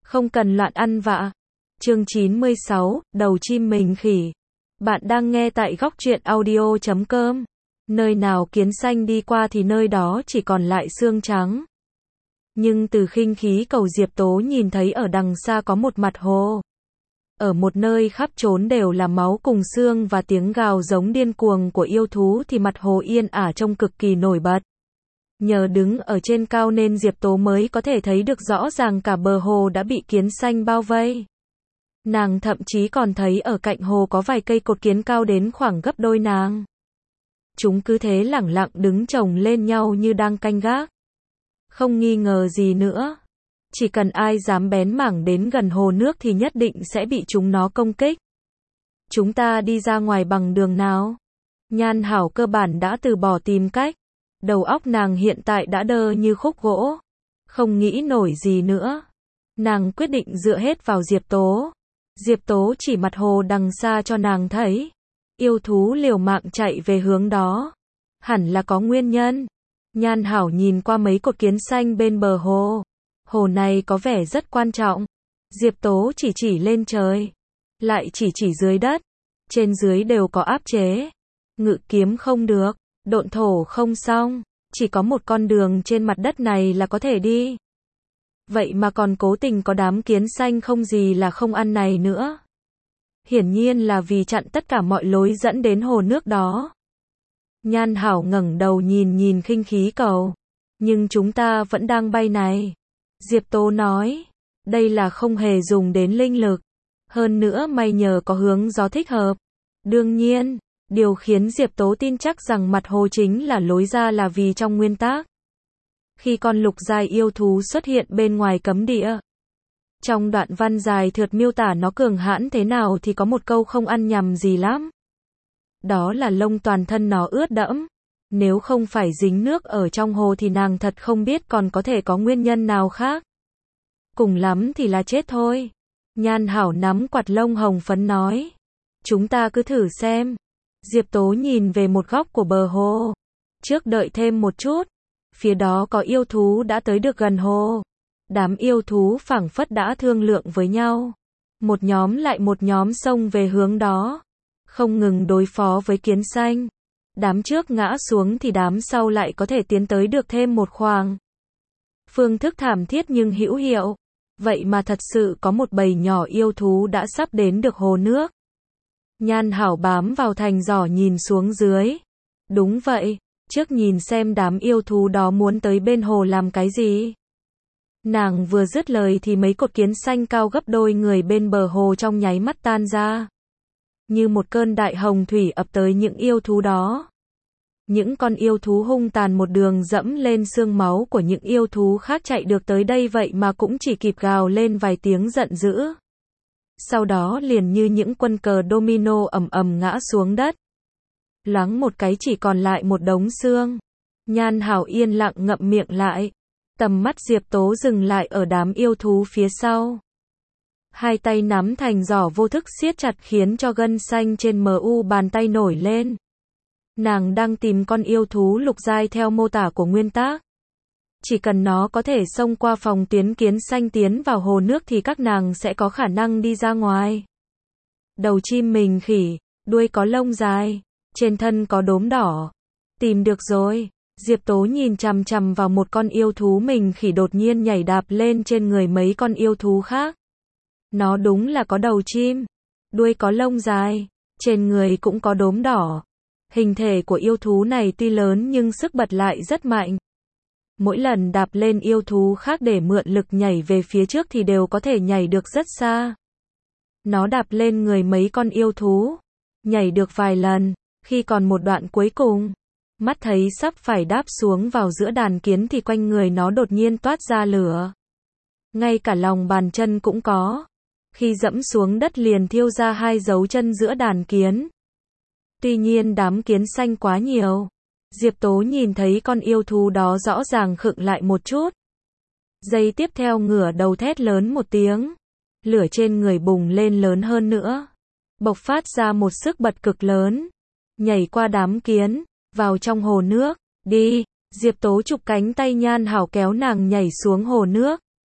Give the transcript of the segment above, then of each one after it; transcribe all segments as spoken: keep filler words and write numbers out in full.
Không cần loạn ăn vạ. Chương chín mươi sáu, đầu chim mình khỉ. Bạn đang nghe tại góc truyện audio chấm com. Nơi nào kiến xanh đi qua thì nơi đó chỉ còn lại xương trắng. Nhưng từ khinh khí cầu Diệp Tố nhìn thấy ở đằng xa có một mặt hồ. Ở một nơi khắp trốn đều là máu cùng xương và tiếng gào giống điên cuồng của yêu thú thì mặt hồ yên ả trông cực kỳ nổi bật. Nhờ đứng ở trên cao nên Diệp Tố mới có thể thấy được rõ ràng cả bờ hồ đã bị kiến xanh bao vây. Nàng thậm chí còn thấy ở cạnh hồ có vài cây cột kiến cao đến khoảng gấp đôi nàng. Chúng cứ thế lẳng lặng đứng chồng lên nhau như đang canh gác. Không nghi ngờ gì nữa. Chỉ cần ai dám bén mảng đến gần hồ nước thì nhất định sẽ bị chúng nó công kích. Chúng ta đi ra ngoài bằng đường nào? Nhan Hảo cơ bản đã từ bỏ tìm cách. Đầu óc nàng hiện tại đã đơ như khúc gỗ. Không nghĩ nổi gì nữa. Nàng quyết định dựa hết vào Diệp Tố. Diệp Tố chỉ mặt hồ đằng xa cho nàng thấy. Yêu thú liều mạng chạy về hướng đó. Hẳn là có nguyên nhân. Nhan Hảo nhìn qua mấy cột kiến xanh bên bờ hồ. Hồ này có vẻ rất quan trọng. Diệp Tố chỉ chỉ lên trời. Lại chỉ chỉ dưới đất. Trên dưới đều có áp chế. Ngự kiếm không được. Độn thổ không xong. Chỉ có một con đường trên mặt đất này là có thể đi. Vậy mà còn cố tình có đám kiến xanh không gì là không ăn này nữa. Hiển nhiên là vì chặn tất cả mọi lối dẫn đến hồ nước đó. Nhan Hảo ngẩng đầu nhìn nhìn khinh khí cầu. Nhưng chúng ta vẫn đang bay này. Diệp Tố nói. Đây là không hề dùng đến linh lực. Hơn nữa may nhờ có hướng gió thích hợp. Đương nhiên, điều khiến Diệp Tố tin chắc rằng mặt hồ chính là lối ra là vì trong nguyên tắc. Khi con lục giai yêu thú xuất hiện bên ngoài cấm địa. Trong đoạn văn dài thượt miêu tả nó cường hãn thế nào thì có một câu không ăn nhầm gì lắm. Đó là lông toàn thân nó ướt đẫm. Nếu không phải dính nước ở trong hồ thì nàng thật không biết còn có thể có nguyên nhân nào khác. Cùng lắm thì là chết thôi. Nhan Hảo nắm quạt lông hồng phấn nói. Chúng ta cứ thử xem. Diệp Tố nhìn về một góc của bờ hồ. Trước đợi thêm một chút. Phía đó có yêu thú đã tới được gần hồ. Đám yêu thú phảng phất đã thương lượng với nhau. Một nhóm lại một nhóm xông về hướng đó. Không ngừng đối phó với kiến xanh. Đám trước ngã xuống thì đám sau lại có thể tiến tới được thêm một khoảng. Phương thức thảm thiết nhưng hữu hiệu. Vậy mà thật sự có một bầy nhỏ yêu thú đã sắp đến được hồ nước. Nhan Hảo bám vào thành giỏ nhìn xuống dưới. Đúng vậy, trước nhìn xem đám yêu thú đó muốn tới bên hồ làm cái gì. Nàng vừa dứt lời thì mấy cột kiến xanh cao gấp đôi người bên bờ hồ trong nháy mắt tan ra. Như một cơn đại hồng thủy ập tới những yêu thú đó. Những con yêu thú hung tàn một đường dẫm lên xương máu của những yêu thú khác chạy được tới đây vậy mà cũng chỉ kịp gào lên vài tiếng giận dữ. Sau đó liền như những quân cờ domino ầm ầm ngã xuống đất. Loáng một cái chỉ còn lại một đống xương. Nhan Hảo yên lặng ngậm miệng lại. Tầm mắt Diệp Tố dừng lại ở đám yêu thú phía sau. Hai tay nắm thành giỏ vô thức siết chặt khiến cho gân xanh trên mu bàn tay nổi lên. Nàng đang tìm con yêu thú lục giai theo mô tả của nguyên tác. Chỉ cần nó có thể xông qua phòng tuyến kiến xanh tiến vào hồ nước thì các nàng sẽ có khả năng đi ra ngoài. Đầu chim mình khỉ, đuôi có lông dài, trên thân có đốm đỏ. Tìm được rồi. Diệp Tố nhìn chằm chằm vào một con yêu thú mình khỉ đột nhiên nhảy đạp lên trên người mấy con yêu thú khác. Nó đúng là có đầu chim, đuôi có lông dài, trên người cũng có đốm đỏ. Hình thể của yêu thú này tuy lớn nhưng sức bật lại rất mạnh. Mỗi lần đạp lên yêu thú khác để mượn lực nhảy về phía trước thì đều có thể nhảy được rất xa. Nó đạp lên người mấy con yêu thú, nhảy được vài lần, khi còn một đoạn cuối cùng, mắt thấy sắp phải đáp xuống vào giữa đàn kiến thì quanh người nó đột nhiên toát ra lửa. Ngay cả lòng bàn chân cũng có. Khi dẫm xuống đất liền thiêu ra hai dấu chân giữa đàn kiến. Tuy nhiên đám kiến xanh quá nhiều. Diệp Tố nhìn thấy con yêu thú đó rõ ràng khựng lại một chút. Giây tiếp theo ngửa đầu thét lớn một tiếng. Lửa trên người bùng lên lớn hơn nữa. Bộc phát ra một sức bật cực lớn. Nhảy qua đám kiến, vào trong hồ nước. Đi, Diệp Tố chụp cánh tay Nhan Hảo kéo nàng nhảy xuống hồ nước.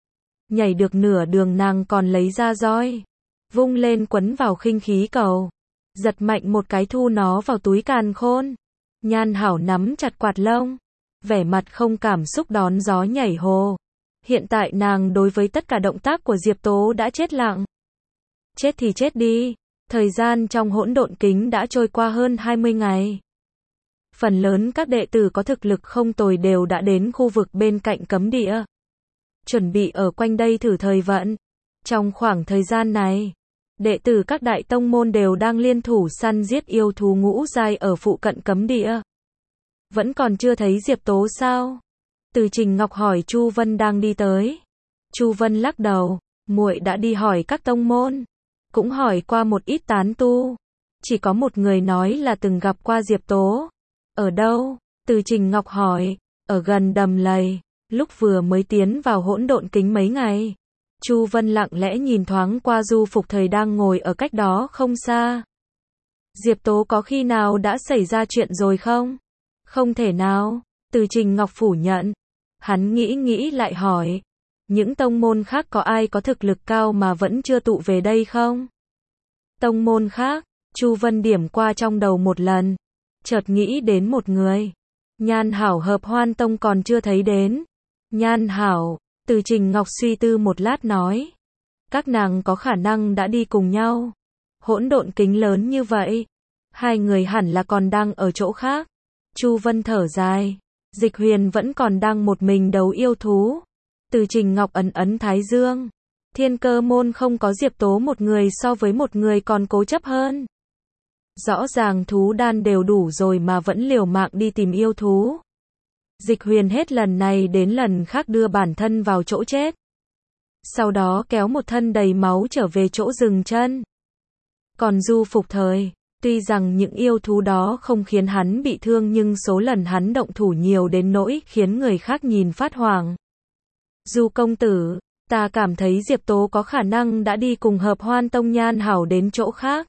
Nhảy được nửa đường nàng còn lấy ra roi, vung lên quấn vào khinh khí cầu, giật mạnh một cái thu nó vào túi càn khôn. Nhan Hảo nắm chặt quạt lông, vẻ mặt không cảm xúc đón gió nhảy hồ. Hiện tại nàng đối với tất cả động tác của Diệp Tố đã chết lặng. Chết thì chết đi, thời gian trong hỗn độn kính đã trôi qua hơn hai mươi ngày. Phần lớn các đệ tử có thực lực không tồi đều đã đến khu vực bên cạnh cấm địa, chuẩn bị ở quanh đây thử thời vận. Trong khoảng thời gian này, đệ tử các đại tông môn đều đang liên thủ săn giết yêu thú ngũ giai ở phụ cận cấm địa. Vẫn còn chưa thấy Diệp Tố sao? Từ Trình Ngọc hỏi Chu Vân đang đi tới. Chu Vân lắc đầu, muội đã đi hỏi các tông môn, cũng hỏi qua một ít tán tu. Chỉ có một người nói là từng gặp qua Diệp Tố. Ở đâu? Từ Trình Ngọc hỏi. Ở gần đầm lầy, lúc vừa mới tiến vào hỗn độn kính mấy ngày. Chu Vân lặng lẽ nhìn thoáng qua Du Phục Thời đang ngồi ở cách đó không xa. Diệp Tố có khi nào đã xảy ra chuyện rồi không? Không thể nào. Từ Trình Ngọc phủ nhận. Hắn nghĩ nghĩ lại hỏi. Những tông môn khác có ai có thực lực cao mà vẫn chưa tụ về đây không? Tông môn khác, Chu Vân điểm qua trong đầu một lần. Chợt nghĩ đến một người. Nhan Hảo Hợp Hoan Tông còn chưa thấy đến. Nhan Hảo, Từ Trình Ngọc suy tư một lát nói. Các nàng có khả năng đã đi cùng nhau. Hỗn độn kính lớn như vậy. Hai người hẳn là còn đang ở chỗ khác. Chu Vân thở dài. Dịch Huyền vẫn còn đang một mình đấu yêu thú. Từ Trình Ngọc ấn ấn thái dương. Thiên Cơ môn không có Diệp Tố một người so với một người còn cố chấp hơn. Rõ ràng thú đan đều đủ rồi mà vẫn liều mạng đi tìm yêu thú. Dịch Huyền hết lần này đến lần khác đưa bản thân vào chỗ chết. Sau đó kéo một thân đầy máu trở về chỗ dừng chân. Còn Du Phục Thời, tuy rằng những yêu thú đó không khiến hắn bị thương nhưng số lần hắn động thủ nhiều đến nỗi khiến người khác nhìn phát hoảng. Du công tử, ta cảm thấy Diệp Tố có khả năng đã đi cùng Hợp Hoan Tông. Nhan Hảo đến chỗ khác.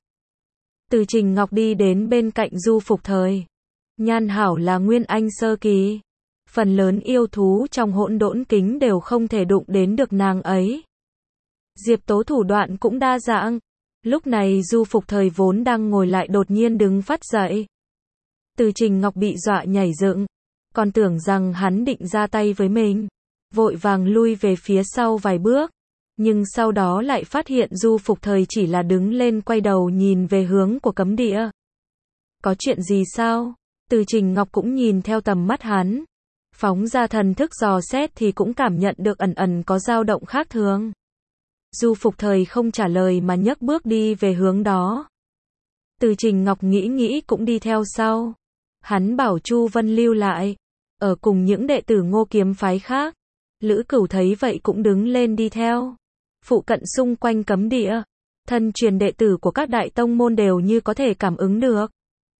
Từ Trình Ngọc đi đến bên cạnh Du Phục Thời. Nhan Hảo là nguyên anh sơ kỳ. Phần lớn yêu thú trong hỗn độn kính đều không thể đụng đến được nàng ấy. Diệp Tố thủ đoạn cũng đa dạng. Lúc này Du Phục Thời vốn đang ngồi lại đột nhiên đứng phát dậy. Từ Trình Ngọc bị dọa nhảy dựng, còn tưởng rằng hắn định ra tay với mình, vội vàng lui về phía sau vài bước, nhưng sau đó lại phát hiện Du Phục Thời chỉ là đứng lên quay đầu nhìn về hướng của cấm địa. Có chuyện gì sao? Từ Trình Ngọc cũng nhìn theo tầm mắt hắn, phóng ra thần thức dò xét thì cũng cảm nhận được ẩn ẩn có dao động khác thường. Du Phục Thời không trả lời mà nhấc bước đi về hướng đó. Từ Trình Ngọc nghĩ nghĩ cũng đi theo sau. Hắn bảo Chu Vân lưu lại, ở cùng những đệ tử Ngô Kiếm phái khác. Lữ Cửu thấy vậy cũng đứng lên đi theo. Phụ cận xung quanh cấm địa, thân truyền đệ tử của các đại tông môn đều như có thể cảm ứng được.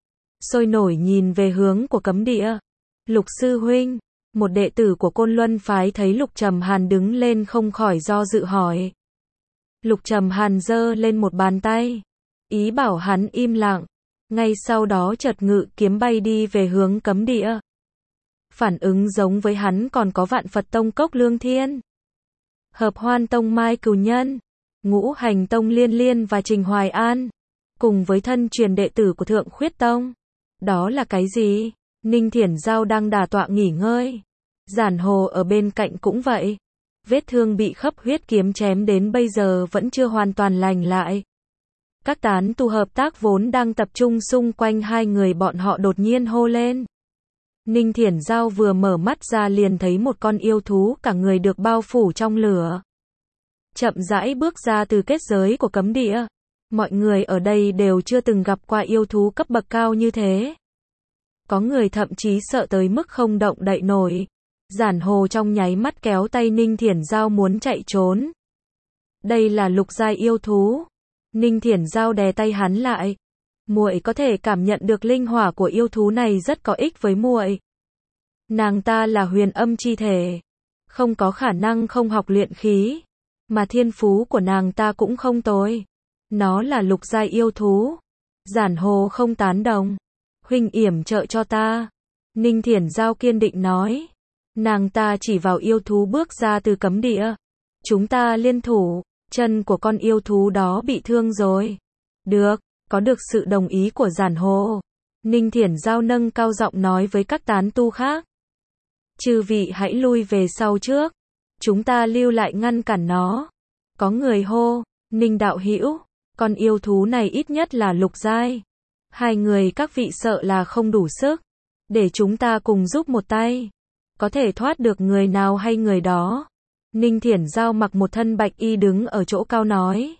Sôi nổi nhìn về hướng của cấm địa. Lục sư huynh, một đệ tử của Côn Luân phái thấy Lục Trầm Hàn đứng lên không khỏi do dự hỏi. Lục Trầm Hàn giơ lên một bàn tay, ý bảo hắn im lặng. Ngay sau đó chợt ngự kiếm bay đi về hướng cấm địa. Phản ứng giống với hắn còn có Vạn Phật Tông Cốc Lương Thiên, Hợp Hoan Tông Mai Cửu Nhân, Ngũ Hành Tông Liên Liên và Trình Hoài An, cùng với thân truyền đệ tử của Thượng Khuyết Tông. Đó là cái gì? Ninh Thiển Giao đang đả tọa nghỉ ngơi. Giản Hồ ở bên cạnh cũng vậy. Vết thương bị khấp huyết kiếm chém đến bây giờ vẫn chưa hoàn toàn lành lại. Các tán tu hợp tác vốn đang tập trung xung quanh hai người bọn họ đột nhiên hô lên. Ninh Thiển Giao vừa mở mắt ra liền thấy một con yêu thú cả người được bao phủ trong lửa. Chậm rãi bước ra từ kết giới của cấm địa. Mọi người ở đây đều chưa từng gặp qua yêu thú cấp bậc cao như thế. Có người thậm chí sợ tới mức không động đậy nổi. Giản Hồ trong nháy mắt kéo tay Ninh Thiển Giao muốn chạy trốn. Đây là lục giai yêu thú. Ninh Thiển Giao đè tay hắn lại. Muội có thể cảm nhận được linh hỏa của yêu thú này rất có ích với muội. Nàng ta là huyền âm chi thể, không có khả năng không học luyện khí, mà thiên phú của nàng ta cũng không tồi. Nó là lục giai yêu thú. Giản Hồ không tán đồng. Huynh yểm trợ cho ta. Ninh Thiển Giao kiên định nói. Nàng ta chỉ vào yêu thú bước ra từ cấm địa. Chúng ta liên thủ, chân của con yêu thú đó bị thương rồi. Được, có được sự đồng ý của Giản Hồ. Ninh Thiển Giao nâng cao giọng nói với các tán tu khác. Chư vị hãy lui về sau trước. Chúng ta lưu lại ngăn cản nó. Có người hô, Ninh đạo hữu, con yêu thú này ít nhất là lục giai. Hai người các vị sợ là không đủ sức. Để chúng ta cùng giúp một tay. Có thể thoát được người nào hay người đó. Ninh Thiển Giao mặc một thân bạch y đứng ở chỗ cao nói.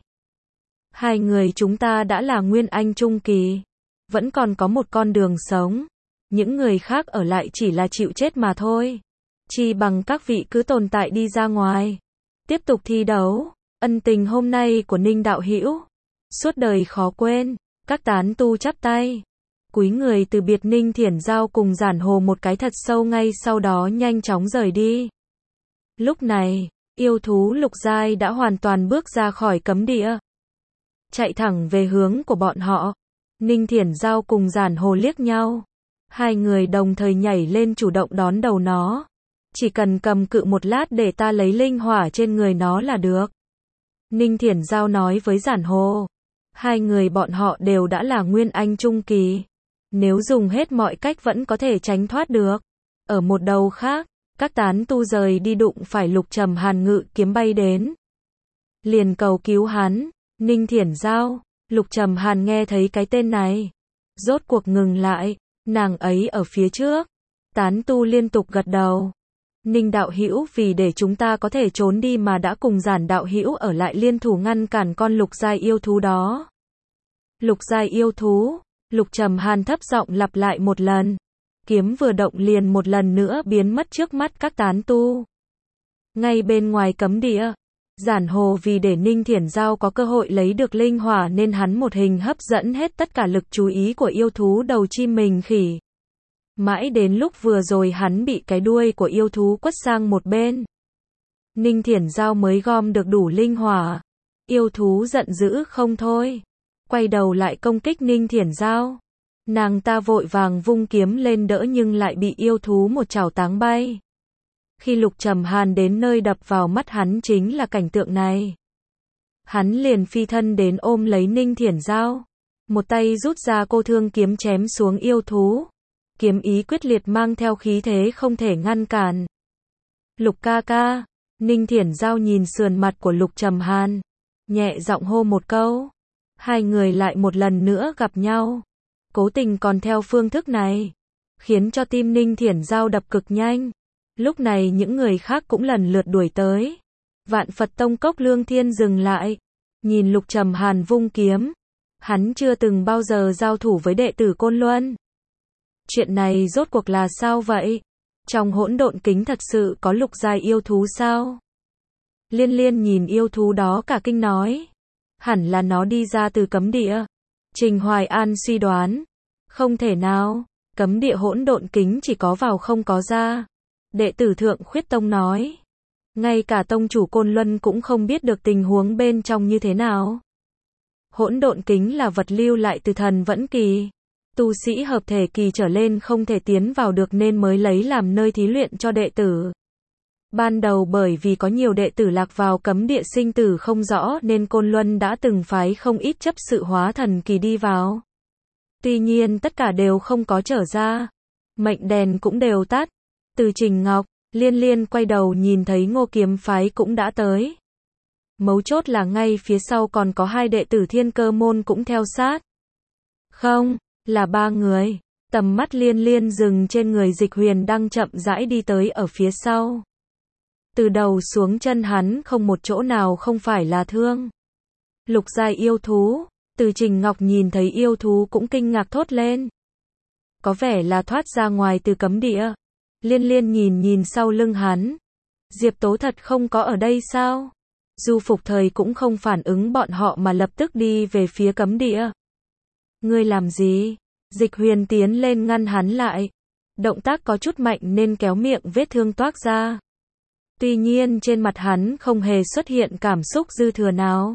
Hai người chúng ta đã là Nguyên Anh Trung Kỳ. Vẫn còn có một con đường sống. Những người khác ở lại chỉ là chịu chết mà thôi. Chi bằng các vị cứ tồn tại đi ra ngoài. Tiếp tục thi đấu. Ân tình hôm nay của Ninh đạo hữu suốt đời khó quên. Các tán tu chắp tay. Cúi người từ biệt. Ninh Thiển Giao cùng Giản Hồ một cái thật sâu, ngay sau đó nhanh chóng rời đi. Lúc này, yêu thú lục giai đã hoàn toàn bước ra khỏi cấm địa. Chạy thẳng về hướng của bọn họ. Ninh Thiển Giao cùng Giản Hồ liếc nhau. Hai người đồng thời nhảy lên chủ động đón đầu nó. Chỉ cần cầm cự một lát để ta lấy linh hỏa trên người nó là được. Ninh Thiển Giao nói với Giản Hồ. Hai người bọn họ đều đã là Nguyên Anh Trung Kỳ. Nếu dùng hết mọi cách vẫn có thể tránh thoát được. Ở một đầu khác, các tán tu rời đi đụng phải Lục Trầm Hàn ngự kiếm bay đến. Liền cầu cứu hắn. Ninh Thiển Giao, Lục Trầm Hàn nghe thấy cái tên này. Rốt cuộc ngừng lại, nàng ấy ở phía trước. Tán tu liên tục gật đầu. Ninh đạo hữu vì để chúng ta có thể trốn đi mà đã cùng Giản đạo hữu ở lại liên thủ ngăn cản con lục giai yêu thú đó. Lục giai yêu thú, Lục Trầm Hàn thấp giọng lặp lại một lần. Kiếm vừa động liền một lần nữa biến mất trước mắt các tán tu. Ngay bên ngoài cấm địa, Giản Hồ vì để Ninh Thiển Giao có cơ hội lấy được linh hỏa nên hắn một hình hấp dẫn hết tất cả lực chú ý của yêu thú đầu chim mình khỉ. Mãi đến lúc vừa rồi hắn bị cái đuôi của yêu thú quất sang một bên. Ninh Thiển Giao mới gom được đủ linh hỏa. Yêu thú giận dữ không thôi. Quay đầu lại công kích Ninh Thiển Giao. Nàng ta vội vàng vung kiếm lên đỡ nhưng lại bị yêu thú một chảo táng bay. Khi Lục Trầm Hàn đến nơi đập vào mắt hắn chính là cảnh tượng này. Hắn liền phi thân đến ôm lấy Ninh Thiển Giao. Một tay rút ra cô thương kiếm chém xuống yêu thú. Kiếm ý quyết liệt mang theo khí thế không thể ngăn cản. Lục ca ca. Ninh Thiển Giao nhìn sườn mặt của Lục Trầm Hàn. Nhẹ giọng hô một câu. Hai người lại một lần nữa gặp nhau. Cố tình còn theo phương thức này. Khiến cho tim Ninh Thiển Giao đập cực nhanh. Lúc này những người khác cũng lần lượt đuổi tới. Vạn Phật Tông Cốc Lương Thiên dừng lại. Nhìn Lục Trầm Hàn vung kiếm. Hắn chưa từng bao giờ giao thủ với đệ tử Côn Luân. Chuyện này rốt cuộc là sao vậy? Trong hỗn độn kính thật sự có lục giai yêu thú sao? Liên Liên nhìn yêu thú đó cả kinh nói. Hẳn là nó đi ra từ cấm địa. Trình Hoài An suy đoán. Không thể nào, cấm địa hỗn độn kính chỉ có vào không có ra. Đệ tử Thượng Khuyết Tông nói. Ngay cả tông chủ Côn Luân cũng không biết được tình huống bên trong như thế nào. Hỗn độn kính là vật lưu lại từ thần vẫn kỳ. Tu sĩ hợp thể kỳ trở lên không thể tiến vào được nên mới lấy làm nơi thí luyện cho đệ tử. Ban đầu bởi vì có nhiều đệ tử lạc vào cấm địa sinh tử không rõ nên Côn Luân đã từng phái không ít chấp sự hóa thần kỳ đi vào. Tuy nhiên tất cả đều không có trở ra. Mệnh đèn cũng đều tắt. Từ Trình Ngọc, Liên Liên quay đầu nhìn thấy Ngô Kiếm phái cũng đã tới. Mấu chốt là ngay phía sau còn có hai đệ tử Thiên Cơ môn cũng theo sát. Không, là ba người. Tầm mắt Liên Liên dừng trên người Dịch Huyền đang chậm rãi đi tới ở phía sau. Từ đầu xuống chân hắn không một chỗ nào không phải là thương. Lục giai yêu thú. Từ Trình Ngọc nhìn thấy yêu thú cũng kinh ngạc thốt lên. Có vẻ là thoát ra ngoài từ cấm địa. Liên Liên nhìn nhìn sau lưng hắn. Diệp Tố thật không có ở đây sao? Du Phục Thời cũng không phản ứng bọn họ mà lập tức đi về phía cấm địa. Ngươi làm gì? Dịch Huyền tiến lên ngăn hắn lại. Động tác có chút mạnh nên kéo miệng vết thương toác ra. Tuy nhiên trên mặt hắn không hề xuất hiện cảm xúc dư thừa nào.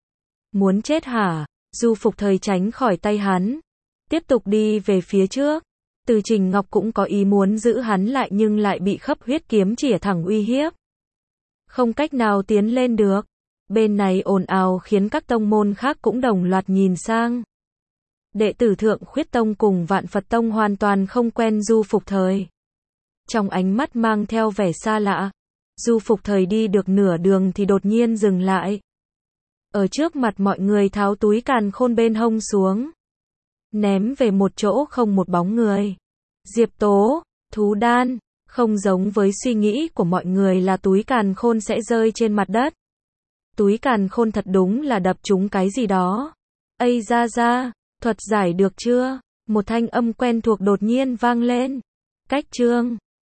Muốn chết hả? Du Phục Thời tránh khỏi tay hắn. Tiếp tục đi về phía trước. Từ Trình Ngọc cũng có ý muốn giữ hắn lại nhưng lại bị Khấp Huyết kiếm chĩa thẳng uy hiếp. không cách nào tiến lên được. Bên này ồn ào khiến các tông môn khác cũng đồng loạt nhìn sang. Đệ tử Thượng Khuyết Tông cùng Vạn Phật Tông hoàn toàn không quen Du Phục Thời. Trong ánh mắt mang theo vẻ xa lạ, Du Phục Thời đi được nửa đường thì đột nhiên dừng lại. Ở trước mặt mọi người tháo túi càn khôn bên hông xuống, ném về một chỗ không một bóng người. Diệp Tố, thú đan, không giống với suy nghĩ của mọi người là túi càn khôn sẽ rơi trên mặt đất. Túi càn khôn thật đúng là đập trúng cái gì đó. Ây ra ra, thuật giải được chưa? Một thanh âm quen thuộc đột nhiên vang lên. Cách chương